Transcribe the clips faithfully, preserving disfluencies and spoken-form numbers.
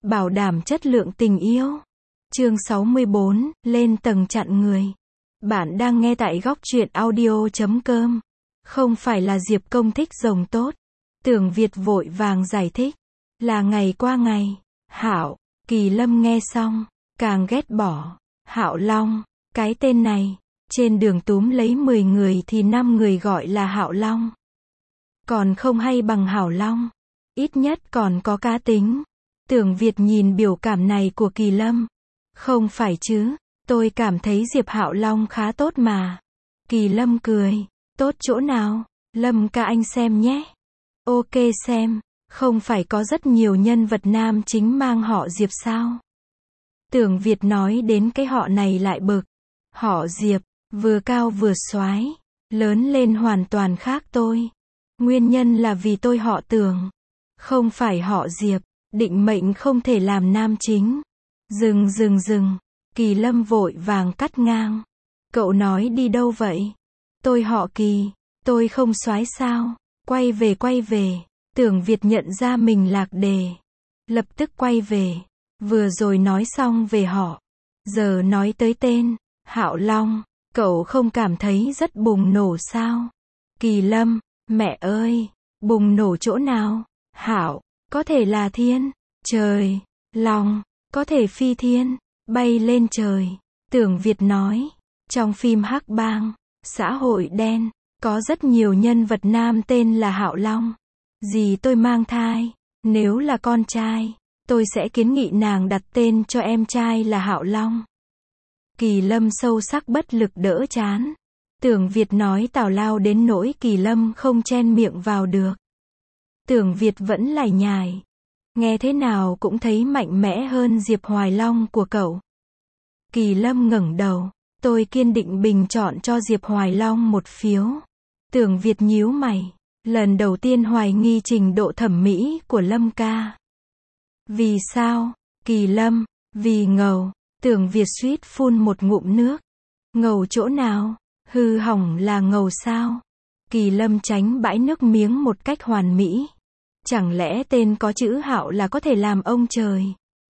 bảo đảm chất lượng tình yêu. Chương sáu mươi bốn, lên tầng chặn người. Bạn đang nghe tại góc truyện audio chấm com. Không phải là Diệp Công thích rồng tốt. Tưởng Việt vội vàng giải thích. Là ngày qua ngày. Hạo, Kỳ Lâm nghe xong, càng ghét bỏ. Hạo Long, cái tên này. Trên đường túm lấy mười người thì năm người gọi là Hạo Long. Còn không hay bằng Hảo Long. Ít nhất còn có cá tính. Tưởng Việt nhìn biểu cảm này của Kỳ Lâm. Không phải chứ, tôi cảm thấy Diệp Hạo Long khá tốt mà. Kỳ Lâm cười. Tốt chỗ nào? Lâm ca anh xem nhé. Ok xem. Không phải có rất nhiều nhân vật nam chính mang họ Diệp sao? Tưởng Việt nói đến cái họ này lại bực. Họ Diệp, vừa cao vừa soái, lớn lên hoàn toàn khác tôi. Nguyên nhân là vì tôi họ Tưởng. Không phải họ Diệp, định mệnh không thể làm nam chính. Dừng dừng dừng, Kỳ Lâm vội vàng cắt ngang. Cậu nói đi đâu vậy? Tôi họ Kỳ, tôi không soái sao? Quay về quay về, Tưởng Việt nhận ra mình lạc đề. Lập tức quay về, vừa rồi nói xong về họ. Giờ nói tới tên, Hạo Long, cậu không cảm thấy rất bùng nổ sao? Kỳ Lâm, mẹ ơi, bùng nổ chỗ nào? Hạo, có thể là thiên, trời, Long, có thể phi thiên, bay lên trời. Tưởng Việt nói, trong phim Hắc Bang, xã hội đen, có rất nhiều nhân vật nam tên là Hạo Long. Dì tôi mang thai, nếu là con trai, tôi sẽ kiến nghị nàng đặt tên cho em trai là Hạo Long. Kỳ Lâm sâu sắc bất lực đỡ chán. Tưởng Việt nói tào lao đến nỗi Kỳ Lâm không chen miệng vào được. Tưởng Việt vẫn lải nhải. Nghe thế nào cũng thấy mạnh mẽ hơn Diệp Hoài Long của cậu. Kỳ Lâm ngẩng đầu. Tôi kiên định bình chọn cho Diệp Hoài Long một phiếu. Tưởng Việt nhíu mày. Lần đầu tiên hoài nghi trình độ thẩm mỹ của Lâm ca. Vì sao? Kỳ Lâm, vì ngầu. Tưởng Việt suýt phun một ngụm nước. Ngầu chỗ nào? Hư hỏng là ngầu sao? Kỳ Lâm tránh bãi nước miếng một cách hoàn mỹ. Chẳng lẽ tên có chữ Hạo là có thể làm ông trời?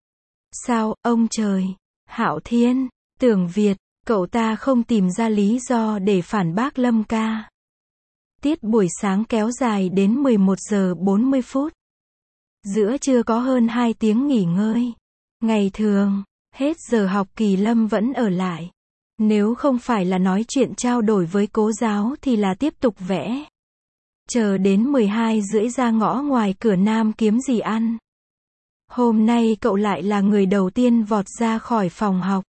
Sao, ông trời? Hạo Thiên, Tưởng Việt, cậu ta không tìm ra lý do để phản bác Lâm ca. Tiết buổi sáng kéo dài đến mười một giờ bốn mươi phút. Giữa trưa có hơn hai tiếng nghỉ ngơi. Ngày thường, hết giờ học Kỳ Lâm vẫn ở lại. Nếu không phải là nói chuyện trao đổi với cố giáo thì là tiếp tục vẽ. Chờ đến mười hai rưỡi ra ngõ ngoài cửa Nam kiếm gì ăn. Hôm nay cậu lại là người đầu tiên vọt ra khỏi phòng học.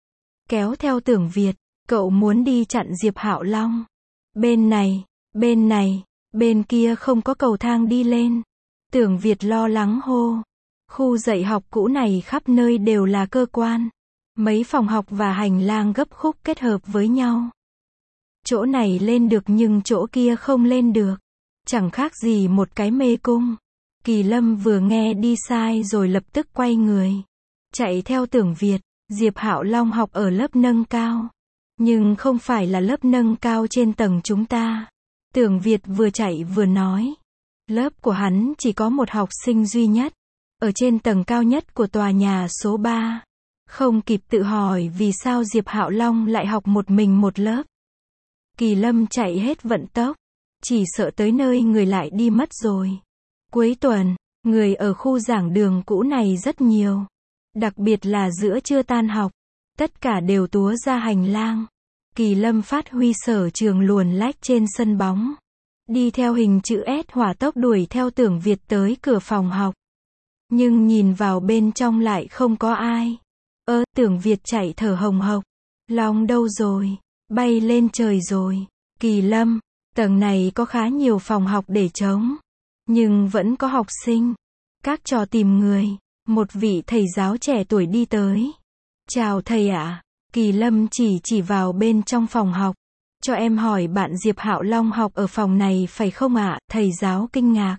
Kéo theo Tưởng Việt, cậu muốn đi chặn Diệp Hạo Long. Bên này, bên này, bên kia không có cầu thang đi lên. Tưởng Việt lo lắng hô. Khu dạy học cũ này khắp nơi đều là cơ quan. Mấy phòng học và hành lang gấp khúc kết hợp với nhau. Chỗ này lên được nhưng chỗ kia không lên được. Chẳng khác gì một cái mê cung. Kỳ Lâm vừa nghe đi sai rồi lập tức quay người. Chạy theo Tưởng Việt. Diệp Hạo Long học ở lớp nâng cao. Nhưng không phải là lớp nâng cao trên tầng chúng ta. Tưởng Việt vừa chạy vừa nói. Lớp của hắn chỉ có một học sinh duy nhất. Ở trên tầng cao nhất của tòa nhà số ba. Không kịp tự hỏi vì sao Diệp Hạo Long lại học một mình một lớp. Kỳ Lâm chạy hết vận tốc. Chỉ sợ tới nơi người lại đi mất rồi. Cuối tuần, người ở khu giảng đường cũ này rất nhiều. Đặc biệt là giữa trưa tan học. Tất cả đều túa ra hành lang. Kỳ Lâm phát huy sở trường luồn lách trên sân bóng. Đi theo hình chữ S hỏa tốc đuổi theo Tưởng Việt tới cửa phòng học. Nhưng nhìn vào bên trong lại không có ai. Ơ, Tưởng Việt chạy thở hồng hộc. Long đâu rồi? Bay lên trời rồi. Kỳ Lâm, tầng này có khá nhiều phòng học để trống. Nhưng vẫn có học sinh. Các trò tìm người. Một vị thầy giáo trẻ tuổi đi tới. Chào thầy ạ. Kỳ Lâm chỉ chỉ vào bên trong phòng học. Cho em hỏi bạn Diệp Hạo Long học ở phòng này phải không ạ? Thầy giáo kinh ngạc.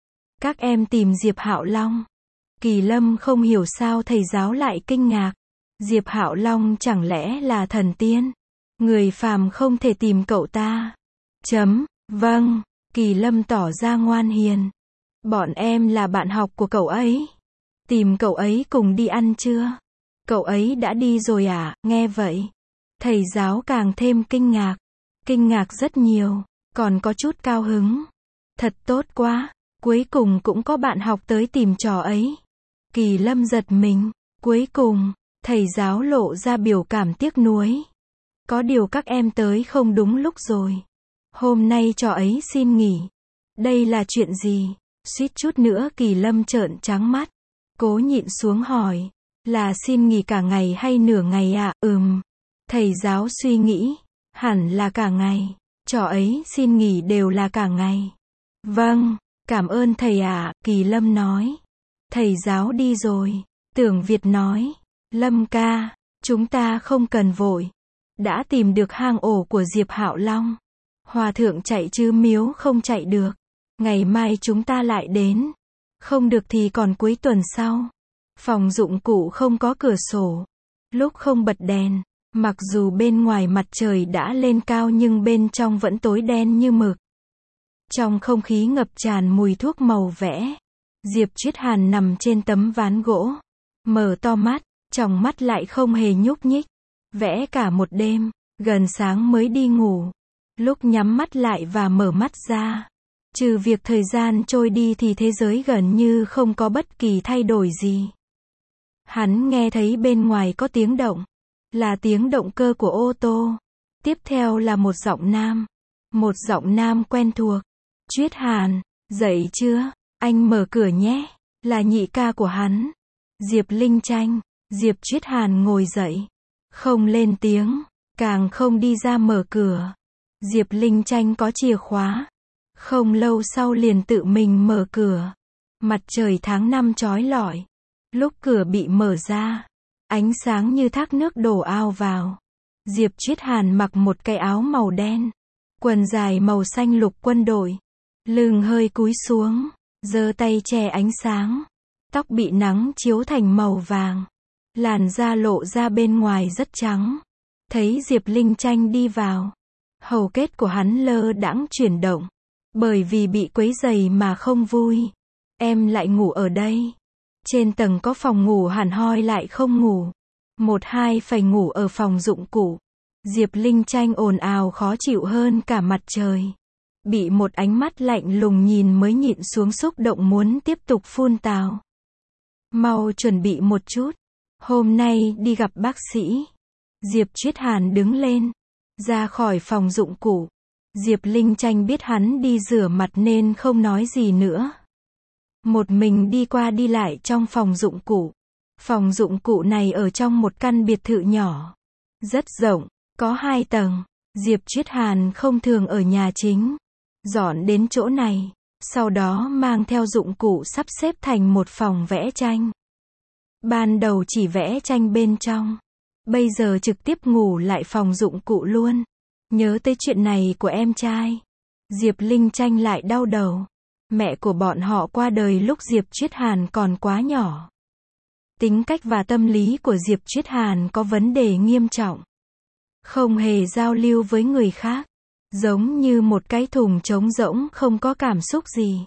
Các em tìm Diệp Hạo Long. Kỳ Lâm không hiểu sao thầy giáo lại kinh ngạc. Diệp Hạo Long chẳng lẽ là thần tiên? Người phàm không thể tìm cậu ta. Chấm, vâng. Kỳ Lâm tỏ ra ngoan hiền. Bọn em là bạn học của cậu ấy. Tìm cậu ấy cùng đi ăn chưa? Cậu ấy đã đi rồi à? Nghe vậy, thầy giáo càng thêm kinh ngạc. Kinh ngạc rất nhiều, còn có chút cao hứng. Thật tốt quá, cuối cùng cũng có bạn học tới tìm trò ấy. Kỳ Lâm giật mình, cuối cùng, thầy giáo lộ ra biểu cảm tiếc nuối. Có điều các em tới không đúng lúc rồi. Hôm nay trò ấy xin nghỉ. Đây là chuyện gì? Suýt chút nữa Kỳ Lâm trợn trắng mắt. Cố nhịn xuống hỏi, là xin nghỉ cả ngày hay nửa ngày ạ? À? Ừm. Thầy giáo suy nghĩ, hẳn là cả ngày. Trò ấy xin nghỉ đều là cả ngày. Vâng, cảm ơn thầy ạ, à, Kỳ Lâm nói. Thầy giáo đi rồi. Tưởng Việt nói, Lâm ca, chúng ta không cần vội. Đã tìm được hang ổ của Diệp Hạo Long. Hòa thượng chạy chứ miếu không chạy được. Ngày mai chúng ta lại đến. Không được thì còn cuối tuần sau. Phòng dụng cụ không có cửa sổ. Lúc không bật đèn, mặc dù bên ngoài mặt trời đã lên cao nhưng bên trong vẫn tối đen như mực. Trong không khí ngập tràn mùi thuốc màu vẽ. Diệp Triết Hàn nằm trên tấm ván gỗ. Mở to mắt, tròng mắt lại không hề nhúc nhích. Vẽ cả một đêm, gần sáng mới đi ngủ. Lúc nhắm mắt lại và mở mắt ra, trừ việc thời gian trôi đi thì thế giới gần như không có bất kỳ thay đổi gì. Hắn nghe thấy bên ngoài có tiếng động, là tiếng động cơ của ô tô. Tiếp theo là một giọng nam, một giọng nam quen thuộc. Triết Hàn, dậy chưa? Anh mở cửa nhé. Là nhị ca của hắn, Diệp Linh Tranh. Diệp Triết Hàn ngồi dậy, không lên tiếng, càng không đi ra mở cửa. Diệp Linh Tranh có chìa khóa. Không lâu sau liền tự mình mở cửa. Mặt trời tháng năm chói lọi. Lúc cửa bị mở ra, ánh sáng như thác nước đổ ao vào. Diệp Triết Hàn mặc một cái áo màu đen, quần dài màu xanh lục quân đội, lưng hơi cúi xuống, giơ tay che ánh sáng. Tóc bị nắng chiếu thành màu vàng, làn da lộ ra bên ngoài rất trắng. Thấy Diệp Linh Tranh đi vào, hầu kết của hắn lơ đãng chuyển động, bởi vì bị quấy rầy mà không vui. Em lại ngủ ở đây. Trên tầng có phòng ngủ hẳn hoi lại không ngủ. Một hai phải ngủ ở phòng dụng cụ. Diệp Linh Tranh ồn ào khó chịu hơn cả mặt trời. Bị một ánh mắt lạnh lùng nhìn mới nhịn xuống xúc động muốn tiếp tục phun tào. Mau chuẩn bị một chút. Hôm nay đi gặp bác sĩ. Diệp Triết Hàn đứng lên, ra khỏi phòng dụng cụ. Diệp Linh Tranh biết hắn đi rửa mặt nên không nói gì nữa. Một mình đi qua đi lại trong phòng dụng cụ. Phòng dụng cụ này ở trong một căn biệt thự nhỏ, rất rộng, có hai tầng. Diệp Triết Hàn không thường ở nhà chính, dọn đến chỗ này, sau đó mang theo dụng cụ sắp xếp thành một phòng vẽ tranh. Ban đầu chỉ vẽ tranh bên trong, bây giờ trực tiếp ngủ lại phòng dụng cụ luôn. Nhớ tới chuyện này của em trai, Diệp Linh Tranh lại đau đầu. Mẹ của bọn họ qua đời lúc Diệp Triết Hàn còn quá nhỏ. Tính cách và tâm lý của Diệp Triết Hàn có vấn đề nghiêm trọng. Không hề giao lưu với người khác. Giống như một cái thùng trống rỗng không có cảm xúc gì.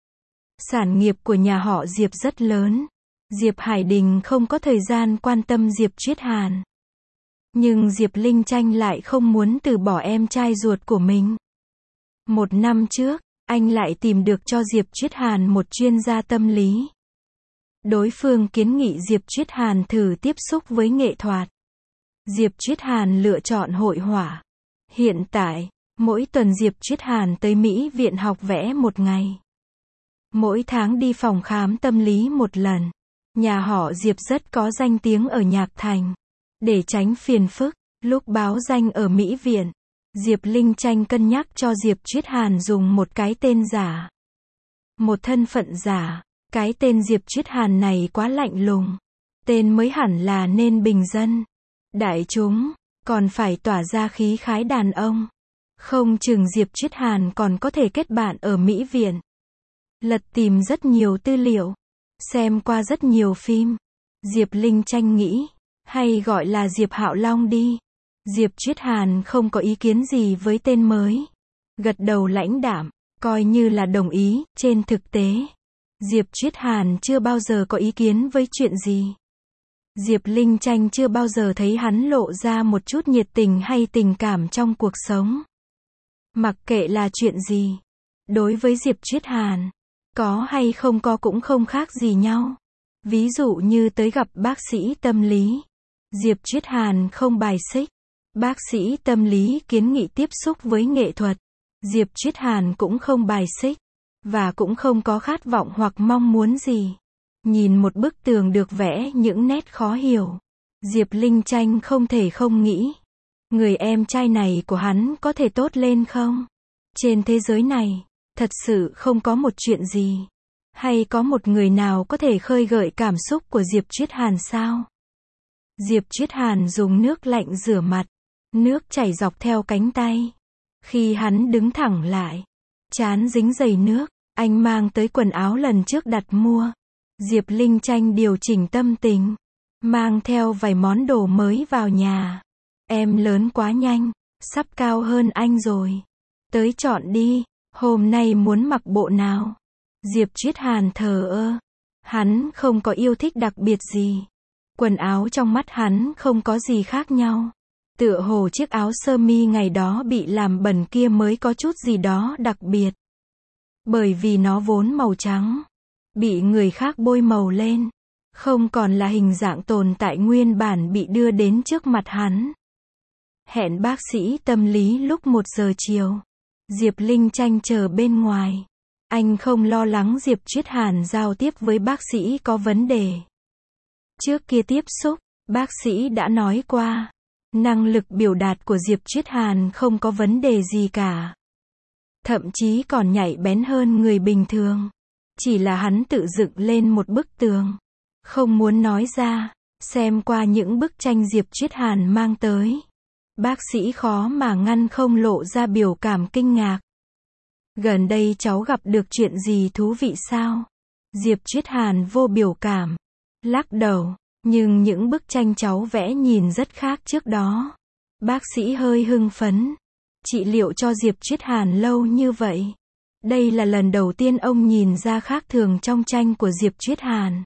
Sản nghiệp của nhà họ Diệp rất lớn. Diệp Hải Đình không có thời gian quan tâm Diệp Triết Hàn. Nhưng Diệp Linh Tranh lại không muốn từ bỏ em trai ruột của mình. Một năm trước, anh lại tìm được cho Diệp Triết Hàn một chuyên gia tâm lý. Đối phương kiến nghị Diệp Triết Hàn thử tiếp xúc với nghệ thuật. Diệp Triết Hàn lựa chọn hội họa. Hiện tại, mỗi tuần Diệp Triết Hàn tới Mỹ viện học vẽ một ngày. Mỗi tháng đi phòng khám tâm lý một lần. Nhà họ Diệp rất có danh tiếng ở Nhạc Thành. Để tránh phiền phức, lúc báo danh ở Mỹ viện, Diệp Linh Tranh cân nhắc cho Diệp Triết Hàn dùng một cái tên giả. Một thân phận giả. Cái tên Diệp Triết Hàn này quá lạnh lùng. Tên mới hẳn là nên bình dân, đại chúng, còn phải tỏa ra khí khái đàn ông. Không chừng Diệp Triết Hàn còn có thể kết bạn ở Mỹ viện. Lật tìm rất nhiều tư liệu, xem qua rất nhiều phim. Diệp Linh Tranh nghĩ, hay gọi là Diệp Hạo Long đi. Diệp Triết Hàn không có ý kiến gì với tên mới. Gật đầu lãnh đạm, coi như là đồng ý. Trên thực tế, Diệp Triết Hàn chưa bao giờ có ý kiến với chuyện gì. Diệp Linh Tranh chưa bao giờ thấy hắn lộ ra một chút nhiệt tình hay tình cảm trong cuộc sống. Mặc kệ là chuyện gì, đối với Diệp Triết Hàn, có hay không có cũng không khác gì nhau. Ví dụ như tới gặp bác sĩ tâm lý, Diệp Triết Hàn không bài xích. Bác sĩ tâm lý kiến nghị tiếp xúc với nghệ thuật, Diệp Triết Hàn cũng không bài xích, và cũng không có khát vọng hoặc mong muốn gì. Nhìn một bức tường được vẽ những nét khó hiểu, Diệp Linh Tranh không thể không nghĩ, người em trai này của hắn có thể tốt lên không? Trên thế giới này, thật sự không có một chuyện gì, hay có một người nào có thể khơi gợi cảm xúc của Diệp Triết Hàn sao? Diệp Triết Hàn dùng nước lạnh rửa mặt, nước chảy dọc theo cánh tay. Khi hắn đứng thẳng lại, trán dính đầy nước, anh mang tới quần áo lần trước đặt mua. Diệp Linh Tranh điều chỉnh tâm tình, mang theo vài món đồ mới vào nhà. Em lớn quá nhanh, sắp cao hơn anh rồi. Tới chọn đi, hôm nay muốn mặc bộ nào? Diệp Triết Hàn thờ ơ. Hắn không có yêu thích đặc biệt gì. Quần áo trong mắt hắn không có gì khác nhau. Tựa hồ chiếc áo sơ mi ngày đó bị làm bẩn kia mới có chút gì đó đặc biệt. Bởi vì nó vốn màu trắng, bị người khác bôi màu lên, không còn là hình dạng tồn tại nguyên bản bị đưa đến trước mặt hắn. Hẹn bác sĩ tâm lý lúc một giờ chiều. Diệp Linh Tranh chờ bên ngoài. Anh không lo lắng Diệp Triết Hàn giao tiếp với bác sĩ có vấn đề. Trước kia tiếp xúc, bác sĩ đã nói qua, năng lực biểu đạt của Diệp Triết Hàn không có vấn đề gì cả. Thậm chí còn nhạy bén hơn người bình thường. Chỉ là hắn tự dựng lên một bức tường. Không muốn nói ra, xem qua những bức tranh Diệp Triết Hàn mang tới. Bác sĩ khó mà ngăn không lộ ra biểu cảm kinh ngạc. Gần đây cháu gặp được chuyện gì thú vị sao? Diệp Triết Hàn vô biểu cảm, lắc đầu, nhưng những bức tranh cháu vẽ nhìn rất khác trước đó. Bác sĩ hơi hưng phấn. Trị liệu cho Diệp Triết Hàn lâu như vậy. Đây là lần đầu tiên ông nhìn ra khác thường trong tranh của Diệp Triết Hàn.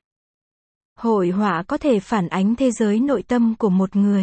Hội họa có thể phản ánh thế giới nội tâm của một người.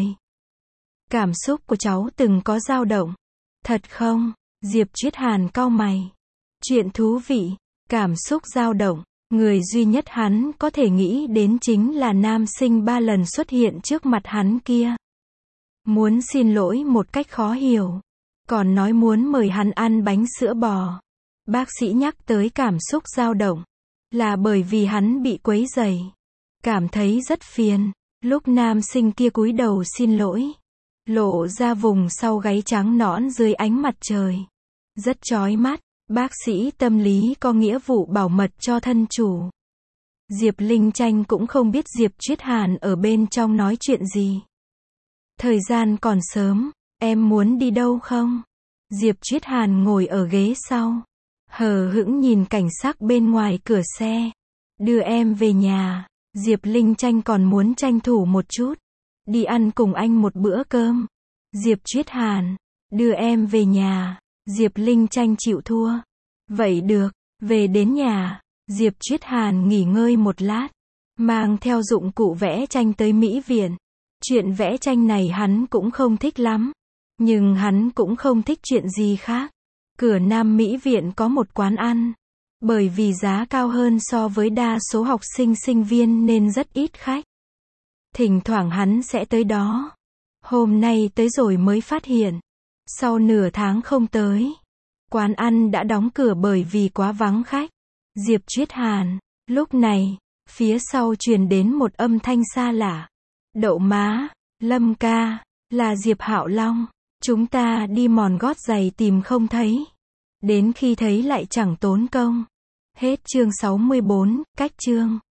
Cảm xúc của cháu từng có dao động. Thật không? Diệp Triết Hàn cau mày. Chuyện thú vị, cảm xúc dao động. Người duy nhất hắn có thể nghĩ đến chính là nam sinh ba lần xuất hiện trước mặt hắn kia. Muốn xin lỗi một cách khó hiểu. Còn nói muốn mời hắn ăn bánh sữa bò. Bác sĩ nhắc tới cảm xúc dao động, là bởi vì hắn bị quấy rầy. Cảm thấy rất phiền. Lúc nam sinh kia cúi đầu xin lỗi, lộ ra vùng sau gáy trắng nõn dưới ánh mặt trời. Rất chói mắt. Bác sĩ tâm lý có nghĩa vụ bảo mật cho thân chủ. Diệp Linh Tranh cũng không biết Diệp Triết Hàn ở bên trong nói chuyện gì. Thời gian còn sớm, em muốn đi đâu không? Diệp Triết Hàn ngồi ở ghế sau, hờ hững nhìn cảnh sắc bên ngoài cửa xe. Đưa em về nhà. Diệp Linh Tranh còn muốn tranh thủ một chút, đi ăn cùng anh một bữa cơm. Diệp Triết Hàn, đưa em về nhà. Diệp Linh Tranh chịu thua. Vậy được, về đến nhà, Diệp Triết Hàn nghỉ ngơi một lát, mang theo dụng cụ vẽ tranh tới mỹ viện. Chuyện vẽ tranh này hắn cũng không thích lắm, nhưng hắn cũng không thích chuyện gì khác. Cửa Nam Mỹ viện có một quán ăn, bởi vì giá cao hơn so với đa số học sinh sinh viên nên rất ít khách. Thỉnh thoảng hắn sẽ tới đó. Hôm nay tới rồi mới phát hiện, sau nửa tháng không tới, quán ăn đã đóng cửa bởi vì quá vắng khách. Diệp Triết Hàn, lúc này, phía sau truyền đến một âm thanh xa lạ. Đậu má, Lâm ca, là Diệp Hạo Long. Chúng ta đi mòn gót giày tìm không thấy. Đến khi thấy lại chẳng tốn công. Hết chương sáu mươi bốn, cách chương.